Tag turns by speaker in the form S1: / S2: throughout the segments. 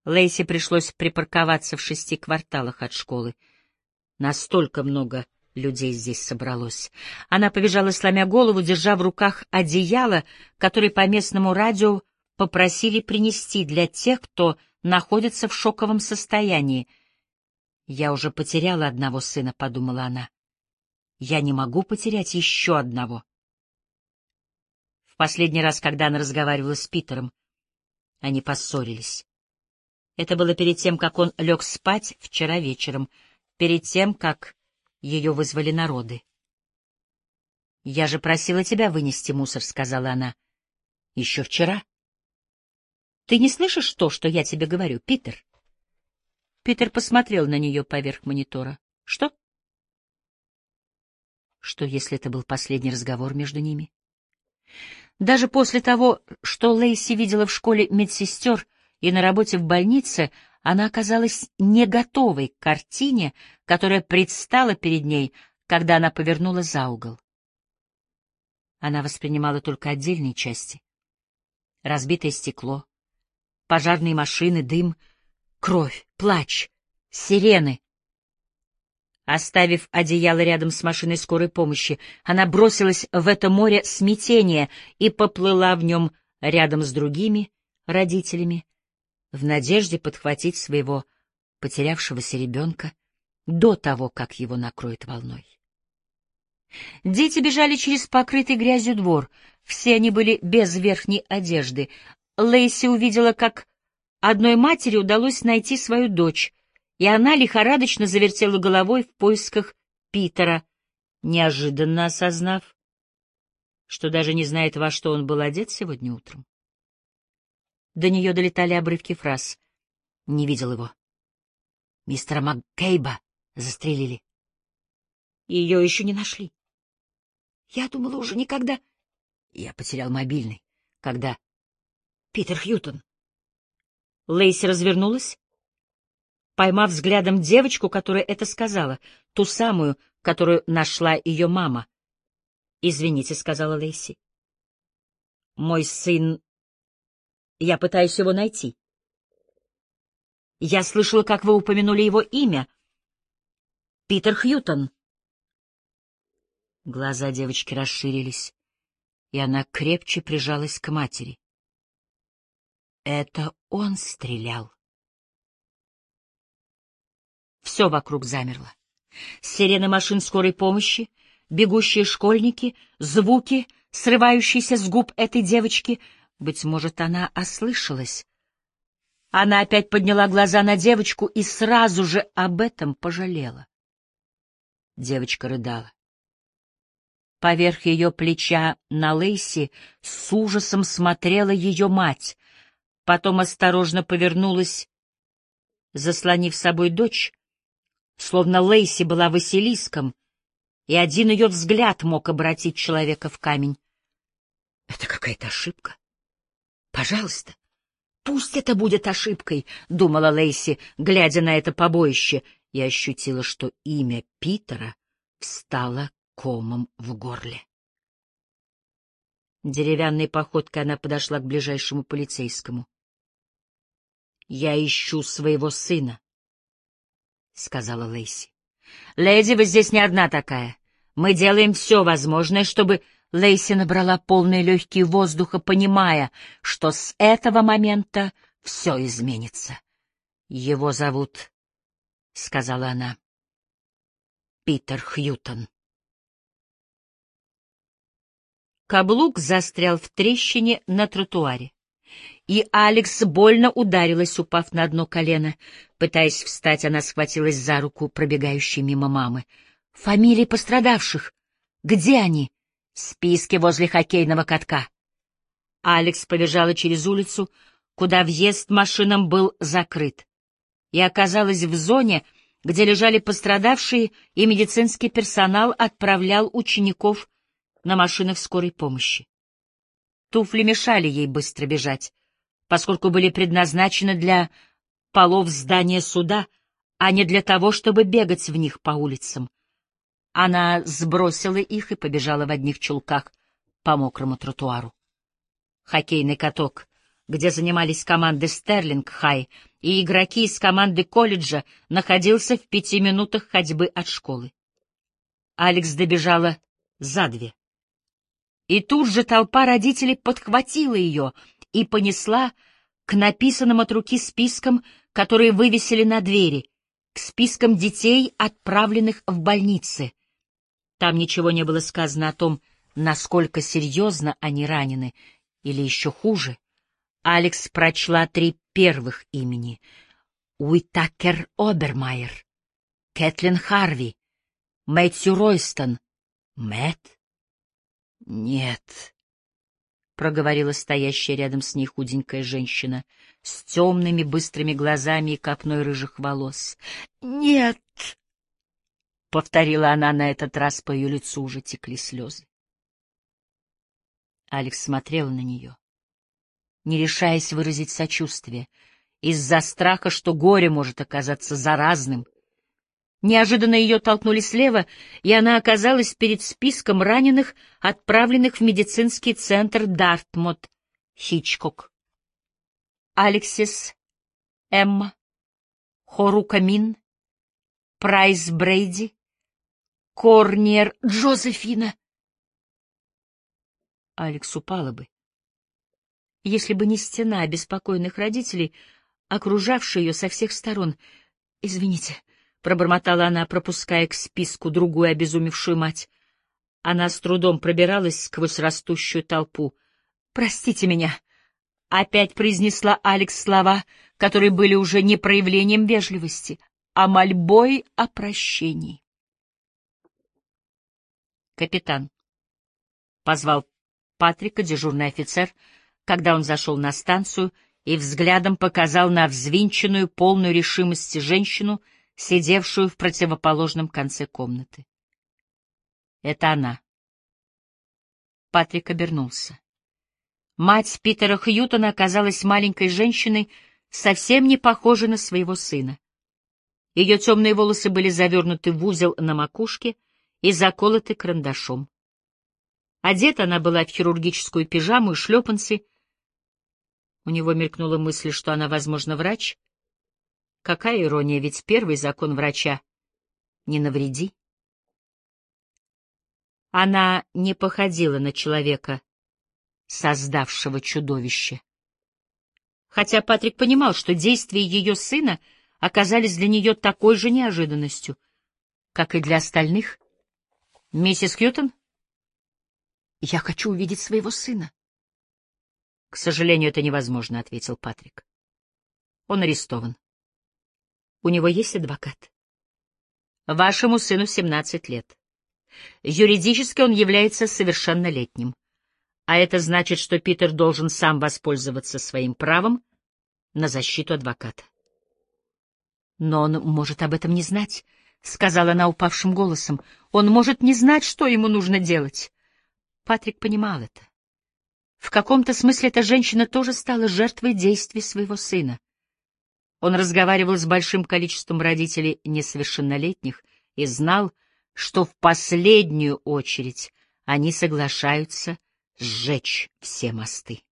S1: Лейси пришлось припарковаться в 6 кварталах от школы. Настолько много людей здесь собралось. Она побежала, сломя голову, держа в руках одеяло, которое по местному радио попросили принести для тех, кто находится в шоковом состоянии. «Я уже потеряла одного сына», — подумала она. «Я не могу потерять еще одного». В последний раз, когда она разговаривала с Питером, они поссорились. Это было перед тем, как он лег спать вчера вечером, перед тем, как ее вызвали народы. «Я же просила тебя вынести мусор», — сказала она. «Еще вчера». «Ты не слышишь то, что я тебе говорю, Питер?» Питер посмотрел на нее поверх монитора. «Что?» Что, если это был последний разговор между ними? Даже после того, что Лейси видела в школе медсестер и на работе в больнице, она оказалась не готовой к картине, которая предстала перед ней, когда она повернула за угол. Она воспринимала только отдельные части. Разбитое стекло, пожарные машины, дым, кровь, плач, сирены. Оставив одеяло рядом с машиной скорой помощи, она бросилась в это море смятения и поплыла в нем рядом с другими родителями, в надежде подхватить своего потерявшегося ребенка до того, как его накроет волной. Дети бежали через покрытый грязью двор. Все они были без верхней одежды. Лейси увидела, как одной матери удалось найти свою дочь, и она лихорадочно завертела головой в поисках Питера, неожиданно осознав, что даже не знает, во что он был одет сегодня утром. До нее долетали обрывки фраз. Не видел его. Мистера МакКейба застрелили. Ее еще не нашли. Я думала, уже никогда... Я потерял мобильный. Когда... Питер Хьютон. Лейси развернулась, поймав взглядом девочку, которая это сказала, ту самую, которую нашла ее мама. «Извините», — сказала Лейси. «Мой сын... Я пытаюсь его найти. Я слышала, как вы упомянули его имя. Питер Хьютон». Глаза девочки расширились, и она крепче прижалась к матери. Это он стрелял. Все вокруг замерло. Сирены машин скорой помощи, бегущие школьники, звуки, срывающиеся с губ этой девочки. Быть может, она ослышалась. Она опять подняла глаза на девочку и сразу же об этом пожалела. Девочка рыдала. Поверх ее плеча на Лейси с ужасом смотрела ее мать, потом осторожно повернулась, заслонив собой дочь, словно Лейси была Василиском, и один ее взгляд мог обратить человека в камень. «Это какая-то ошибка. Пожалуйста, пусть это будет ошибкой», — думала Лейси, глядя на это побоище, и ощутила, что имя Питера встало комом в горле. Деревянной походкой она подошла к ближайшему полицейскому. «Я ищу своего сына», — сказала Лейси. «Леди, вы здесь не одна такая. Мы делаем все возможное, чтобы...» Лейси набрала полные легкие воздуха, понимая, что с этого момента все изменится. «Его зовут...» — сказала она. «Питер Хьютон». Каблук застрял в трещине на тротуаре, и Алекс больно ударилась, упав на одно колено. Пытаясь встать, она схватилась за руку пробегающей мимо мамы. «Фамилии пострадавших? Где они?» «Списки возле хоккейного катка». Алекс побежала через улицу, куда въезд машинам был закрыт, и оказалась в зоне, где лежали пострадавшие, и медицинский персонал отправлял учеников на машинах скорой помощи. Туфли мешали ей быстро бежать, поскольку были предназначены для полов здания суда, а не для того, чтобы бегать в них по улицам. Она сбросила их и побежала в одних чулках по мокрому тротуару. Хоккейный каток, где занимались команды Стерлинг-Хай и игроки из команды колледжа находился в 5 минутах ходьбы от школы. Алекс добежала за 2. И тут же толпа родителей подхватила ее и понесла к написанным от руки спискам, которые вывесили на двери, к спискам детей, отправленных в больницы. Там ничего не было сказано о том, насколько серьезно они ранены, или еще хуже. Алекс прочла 3 первых имени: Уитакер Обермайер, Кэтлин Харви, Мэтью Ройстон. Мэтт? Нет, — проговорила стоящая рядом с ней худенькая женщина с темными быстрыми глазами и копной рыжих волос. Нет, — повторила она на этот раз, по ее лицу уже текли слезы. Алекс смотрела на нее, не решаясь выразить сочувствие, из-за страха, что горе может оказаться заразным. Неожиданно ее толкнули слева, и она оказалась перед списком раненых, отправленных в медицинский центр Дартмут. Хичкок, Алексис, Эмма, Хорука Мин, Прайс Брейди, Корниер Джозефина. Алекс упала бы, если бы не стена беспокойных родителей, окружавшая ее со всех сторон. «Извините», — пробормотала она, пропуская к списку другую обезумевшую мать. Она с трудом пробиралась сквозь растущую толпу. «Простите меня», — опять произнесла Алекс слова, которые были уже не проявлением вежливости, а мольбой о прощении. «Капитан», — позвал Патрика дежурный офицер, когда он зашел на станцию и взглядом показал на взвинченную, полную решимости женщину, сидевшую в противоположном конце комнаты. «Это она». Патрик обернулся. Мать Питера Хьютона оказалась маленькой женщиной, совсем не похожей на своего сына. Ее темные волосы были завернуты в узел на макушке и заколоты карандашом. Одета она была в хирургическую пижаму и шлепанцы. У него мелькнула мысль, что она, возможно, врач. Какая ирония, ведь первый закон врача — не навреди. Она не походила на человека, создавшего чудовище. Хотя Патрик понимал, что действия ее сына оказались для нее такой же неожиданностью, как и для остальных. «Миссис Хьютон, я хочу увидеть своего сына». «К сожалению, это невозможно», — ответил Патрик. «Он арестован. У него есть адвокат. Вашему сыну 17 лет. Юридически он является совершеннолетним. А это значит, что Питер должен сам воспользоваться своим правом на защиту адвоката». «Но он может об этом не знать», — сказала она упавшим голосом. «Он может не знать, что ему нужно делать». Патрик понимал это. В каком-то смысле эта женщина тоже стала жертвой действий своего сына. Он разговаривал с большим количеством родителей несовершеннолетних и знал, что в последнюю очередь они соглашаются сжечь все мосты.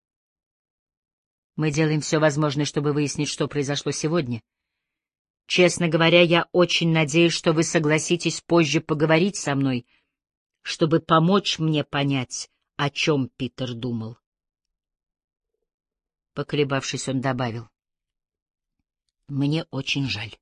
S1: «Мы делаем все возможное, чтобы выяснить, что произошло сегодня. Честно говоря, я очень надеюсь, что вы согласитесь позже поговорить со мной, чтобы помочь мне понять, о чем Питер думал». Поколебавшись, он добавил: «Мне очень жаль».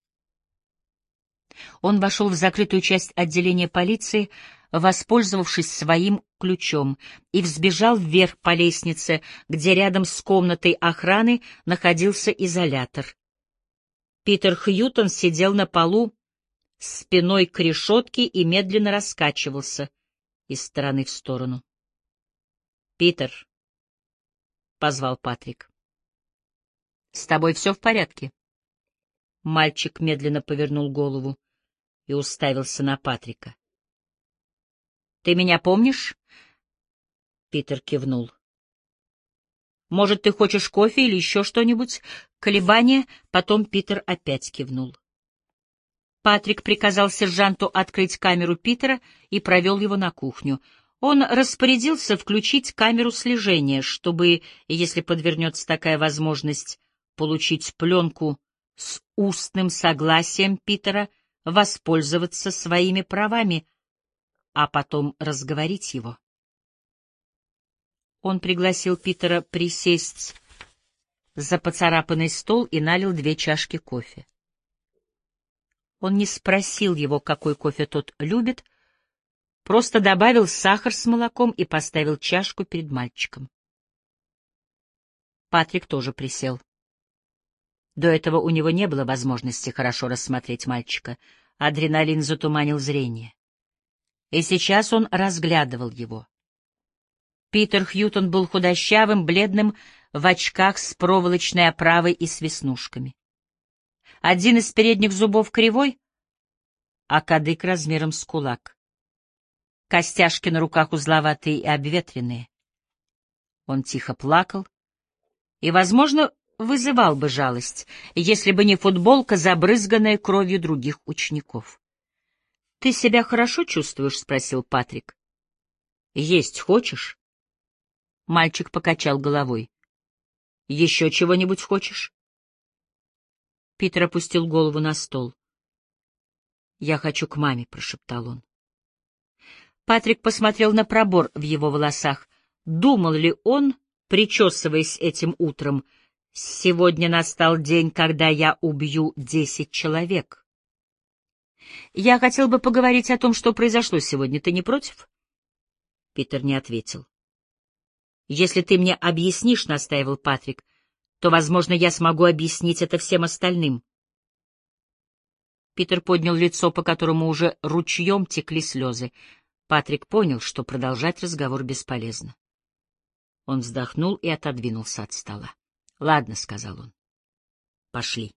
S1: Он вошел в закрытую часть отделения полиции, воспользовавшись своим ключом, и взбежал вверх по лестнице, где рядом с комнатой охраны находился изолятор. Питер Хьютон сидел на полу спиной к решетке и медленно раскачивался из стороны в сторону. «Питер», — позвал Патрик, — «с тобой все в порядке?» Мальчик медленно повернул голову и уставился на Патрика. «Ты меня помнишь?» Питер кивнул. «Может, ты хочешь кофе или еще что-нибудь?» Колебание, потом Питер опять кивнул. Патрик приказал сержанту открыть камеру Питера и провел его на кухню. Он распорядился включить камеру слежения, чтобы, если подвернется такая возможность, получить пленку с устным согласием Питера воспользоваться своими правами, а потом разговорить его. Он пригласил Питера присесть за поцарапанный стол и налил 2 чашки кофе. Он не спросил его, какой кофе тот любит, просто добавил сахар с молоком и поставил чашку перед мальчиком. Патрик тоже присел. До этого у него не было возможности хорошо рассмотреть мальчика. Адреналин затуманил зрение. И сейчас он разглядывал его. Питер Хьютон был худощавым, бледным, в очках с проволочной оправой и с веснушками. Один из передних зубов кривой, а кадык размером с кулак. Костяшки на руках узловатые и обветренные. Он тихо плакал и, возможно, вызывал бы жалость, если бы не футболка, забрызганная кровью других учеников. — Ты себя хорошо чувствуешь? — спросил Патрик. — Есть хочешь? Мальчик покачал головой. — Еще чего-нибудь хочешь? Питер опустил голову на стол. — Я хочу к маме, — прошептал он. Патрик посмотрел на пробор в его волосах. Думал ли он, причесываясь этим утром: «Сегодня настал день, когда я убью 10 человек». «Я хотел бы поговорить о том, что произошло сегодня. Ты не против?» Питер не ответил. «Если ты мне объяснишь, — настаивал Патрик, — то, возможно, я смогу объяснить это всем остальным». Питер поднял лицо, по которому уже ручьем текли слезы. Патрик понял, что продолжать разговор бесполезно. Он вздохнул и отодвинулся от стола. «Ладно», — сказал он, — «пошли».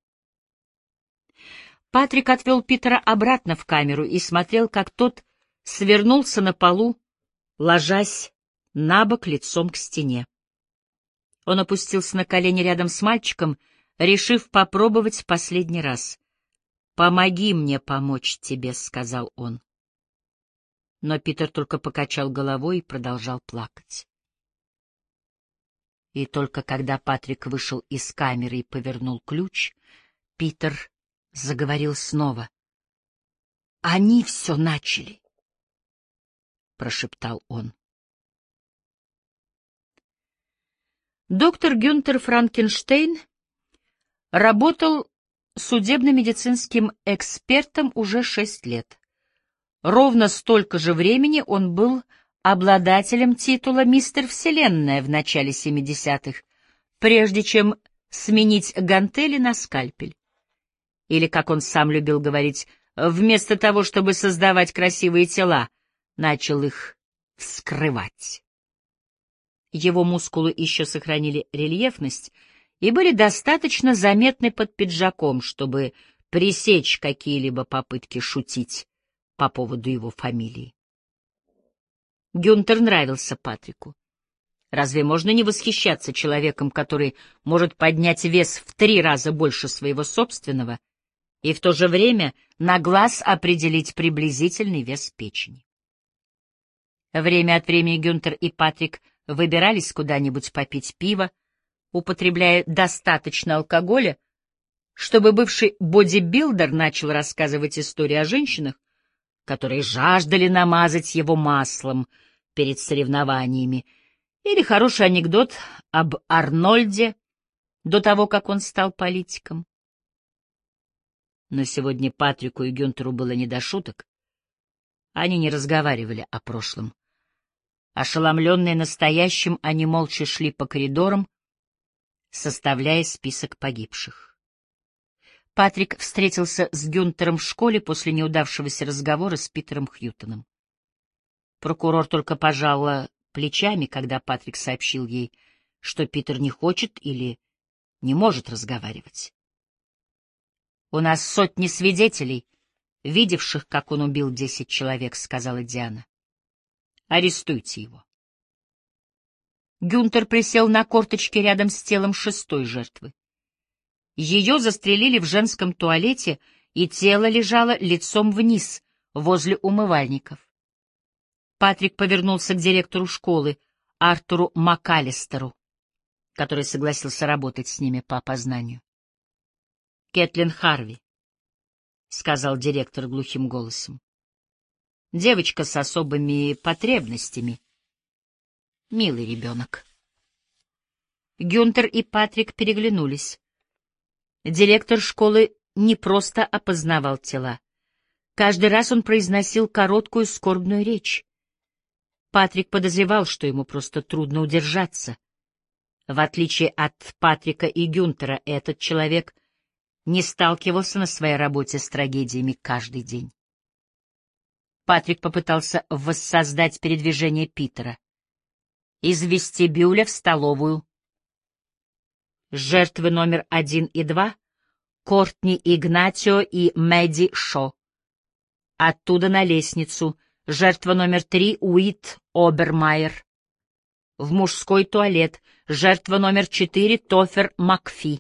S1: Патрик отвел Питера обратно в камеру и смотрел, как тот свернулся на полу, ложась на бок лицом к стене. Он опустился на колени рядом с мальчиком, решив попробовать в последний раз. «Помоги мне помочь тебе», — сказал он. Но Питер только покачал головой и продолжал плакать. И только когда Патрик вышел из камеры и повернул ключ, Питер заговорил снова. «Они все начали», — прошептал он. Доктор Гюнтер Франкенштейн работал судебно-медицинским экспертом уже 6 лет. Ровно столько же времени он был обладателем титула «Мистер Вселенная» в начале 70-х, прежде чем сменить гантели на скальпель. Или, как он сам любил говорить, вместо того, чтобы создавать красивые тела, начал их вскрывать. Его мускулы еще сохранили рельефность и были достаточно заметны под пиджаком, чтобы пресечь какие-либо попытки шутить по поводу его фамилии. Гюнтер нравился Патрику. Разве можно не восхищаться человеком, который может поднять вес в 3 раза больше своего собственного и в то же время на глаз определить приблизительный вес печени? Время от времени Гюнтер и Патрик выбирались куда-нибудь попить пиво, употребляя достаточно алкоголя, чтобы бывший бодибилдер начал рассказывать истории о женщинах, которые жаждали намазать его маслом перед соревнованиями, или хороший анекдот об Арнольде до того, как он стал политиком. Но сегодня Патрику и Гюнтеру было не до шуток. Они не разговаривали о прошлом. Ошеломленные настоящим, они молча шли по коридорам, составляя список погибших. Патрик встретился с Гюнтером в школе после неудавшегося разговора с Питером Хьютоном. Прокурор только пожала плечами, когда Патрик сообщил ей, что Питер не хочет или не может разговаривать. «У нас сотни свидетелей, видевших, как он убил 10 человек», — сказала Диана. «Арестуйте его». Гюнтер присел на корточки рядом с телом 6-й жертвы. Ее застрелили в женском туалете, и тело лежало лицом вниз, возле умывальников. Патрик повернулся к директору школы, Артуру МакАлистеру. который согласился работать с ними по опознанию. «Кэтлин Харви», — сказал директор глухим голосом. «Девочка с особыми потребностями. Милый ребенок». Гюнтер и Патрик переглянулись. Директор школы не просто опознавал тела. Каждый раз он произносил короткую скорбную речь. Патрик подозревал, что ему просто трудно удержаться. В отличие от Патрика и Гюнтера, этот человек не сталкивался на своей работе с трагедиями каждый день. Патрик попытался воссоздать передвижение Питера. Из вестибюля в столовую. Жертвы номер 1 и 2 — Кортни Игнатио и Мэдди Шо. Оттуда на лестницу. Жертва номер 3 — Уит Обермайер. В мужской туалет. Жертва номер 4 — Тофер Макфи.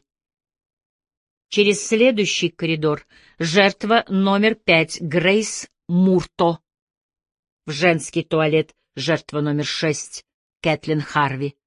S1: Через следующий коридор. Жертва номер 5 — Грейс Мурто. В женский туалет. Жертва номер 6 — Кэтлин Харви.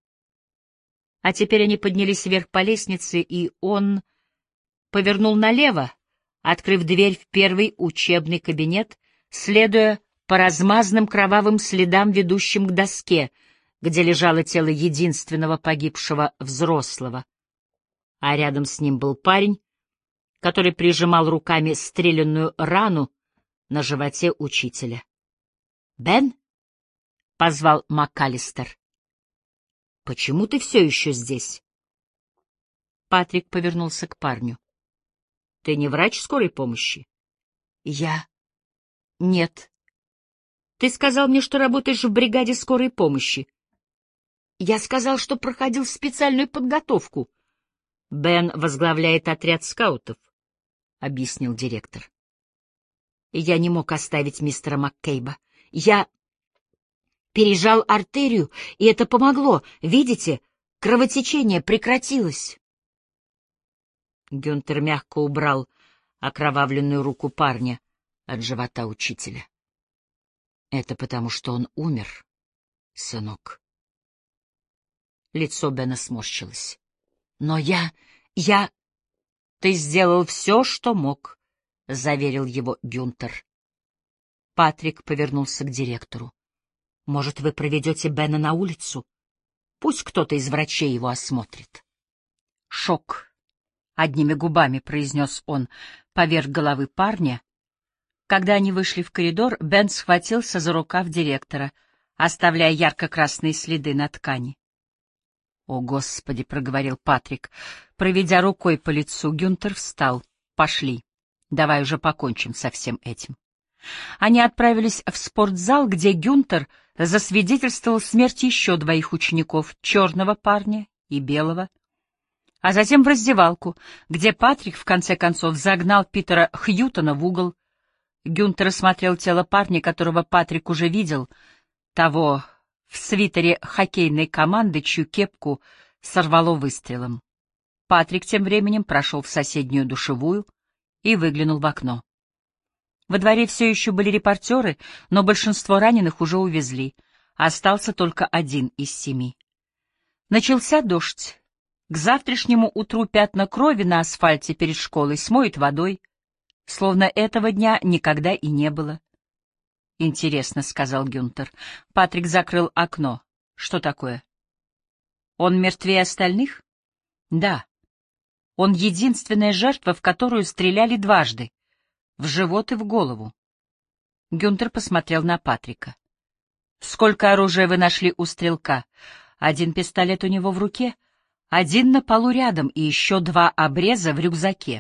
S1: А теперь они поднялись вверх по лестнице, и он повернул налево, открыв дверь в первый учебный кабинет, следуя по размазанным кровавым следам, ведущим к доске, где лежало тело единственного погибшего взрослого. А рядом с ним был парень, который прижимал руками стрелянную рану на животе учителя. «Бен?» — позвал МакАлистер. «Почему ты все еще здесь?» Патрик повернулся к парню. «Ты не врач скорой помощи?» «Я... Нет. Ты сказал мне, что работаешь в бригаде скорой помощи». «Я сказал, что проходил специальную подготовку». «Бен возглавляет отряд скаутов», — объяснил директор. «Я не мог оставить мистера МакКейба. Я пережал артерию, и это помогло. Видите, кровотечение прекратилось». Гюнтер мягко убрал окровавленную руку парня от живота учителя. «Это потому, что он умер, сынок». Лицо Бена сморщилось. «Но я... Ты сделал все, что мог», — заверил его Гюнтер. Патрик повернулся к директору. «Может, вы проведете Бена на улицу? Пусть кто-то из врачей его осмотрит». «Шок», — одними губами произнес он поверх головы парня. Когда они вышли в коридор, Бен схватился за рукав директора, оставляя ярко-красные следы на ткани. «О, Господи!» — проговорил Патрик, проведя рукой по лицу. Гюнтер встал. «Пошли. Давай уже покончим со всем этим». Они отправились в спортзал, где Гюнтер засвидетельствовал смерть еще 2 учеников, черного парня и белого, а затем в раздевалку, где Патрик в конце концов загнал Питера Хьютона в угол. Гюнтер осмотрел тело парня, которого Патрик уже видел, того в свитере хоккейной команды, чью кепку сорвало выстрелом. Патрик тем временем прошел в соседнюю душевую и выглянул в окно. Во дворе все еще были репортеры, но большинство раненых уже увезли. Остался только 1 из 7. Начался дождь. К завтрашнему утру пятна крови на асфальте перед школой смоет водой, словно этого дня никогда и не было. «Интересно», — сказал Гюнтер. Патрик закрыл окно. «Что такое?» «Он мертвее остальных?» «Да. Он единственная жертва, в которую стреляли дважды. В живот и в голову». Гюнтер посмотрел на Патрика. «Сколько оружия вы нашли у стрелка?» «1 пистолет у него в руке, 1 на полу рядом и еще 2 обреза в рюкзаке».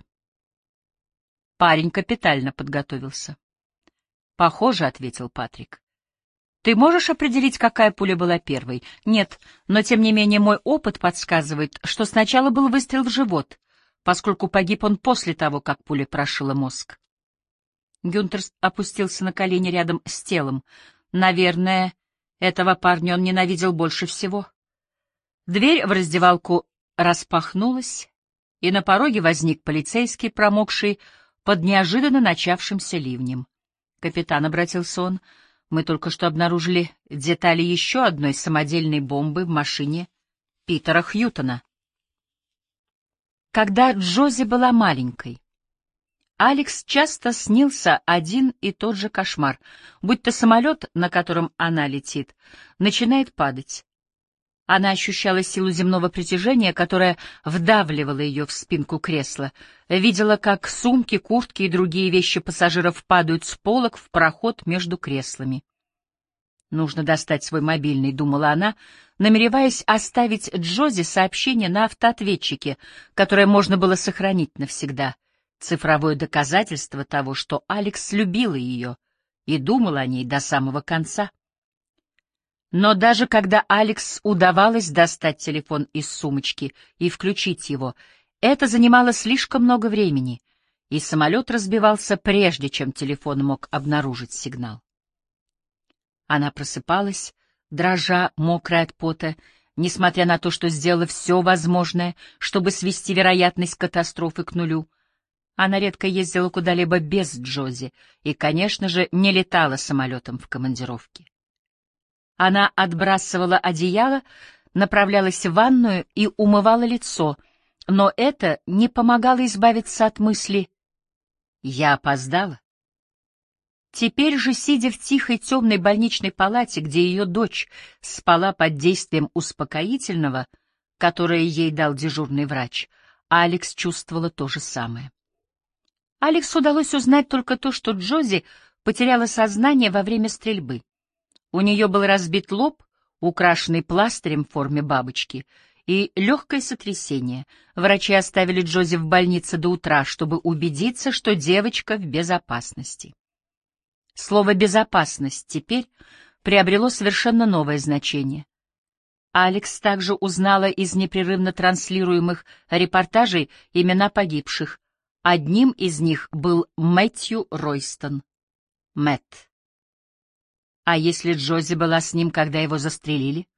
S1: Парень капитально подготовился. «Похоже», — ответил Патрик. «Ты можешь определить, какая пуля была первой?» «Нет, но тем не менее мой опыт подсказывает, что сначала был выстрел в живот, поскольку погиб он после того, как пуля прошила мозг». Гюнтер опустился на колени рядом с телом. Наверное, этого парня он ненавидел больше всего. Дверь в раздевалку распахнулась, и на пороге возник полицейский, промокший под неожиданно начавшимся ливнем. «Капитан», — обратился он, — «мы только что обнаружили детали еще одной самодельной бомбы в машине Питера Хьютона. Когда Джози была маленькой, Алекс часто снился один и тот же кошмар, будто самолет, на котором она летит, начинает падать. Она ощущала силу земного притяжения, которая вдавливала ее в спинку кресла, видела, как сумки, куртки и другие вещи пассажиров падают с полок в проход между креслами. «Нужно достать свой мобильный», — думала она, намереваясь оставить Джози сообщение на автоответчике, которое можно было сохранить навсегда, цифровое доказательство того, что Алекс любила ее и думала о ней до самого конца. Но даже когда Алекс удавалось достать телефон из сумочки и включить его, это занимало слишком много времени, и самолет разбивался прежде, чем телефон мог обнаружить сигнал. Она просыпалась, дрожа, мокрая от пота, несмотря на то, что сделала все возможное, чтобы свести вероятность катастрофы к нулю. Она редко ездила куда-либо без Джози и, конечно же, не летала самолетом в командировке. Она отбрасывала одеяло, направлялась в ванную и умывала лицо, но это не помогало избавиться от мысли «я опоздала». Теперь же, сидя в тихой темной больничной палате, где ее дочь спала под действием успокоительного, которое ей дал дежурный врач, Алекс чувствовала то же самое. Алекс удалось узнать только то, что Джози потеряла сознание во время стрельбы. У нее был разбит лоб, украшенный пластырем в форме бабочки, и легкое сотрясение. Врачи оставили Джози в больнице до утра, чтобы убедиться, что девочка в безопасности. Слово «безопасность» теперь приобрело совершенно новое значение. Алекс также узнала из непрерывно транслируемых репортажей имена погибших. Одним из них был Мэтью Ройстон. Мэтт. А если Джози была с ним, когда его застрелили?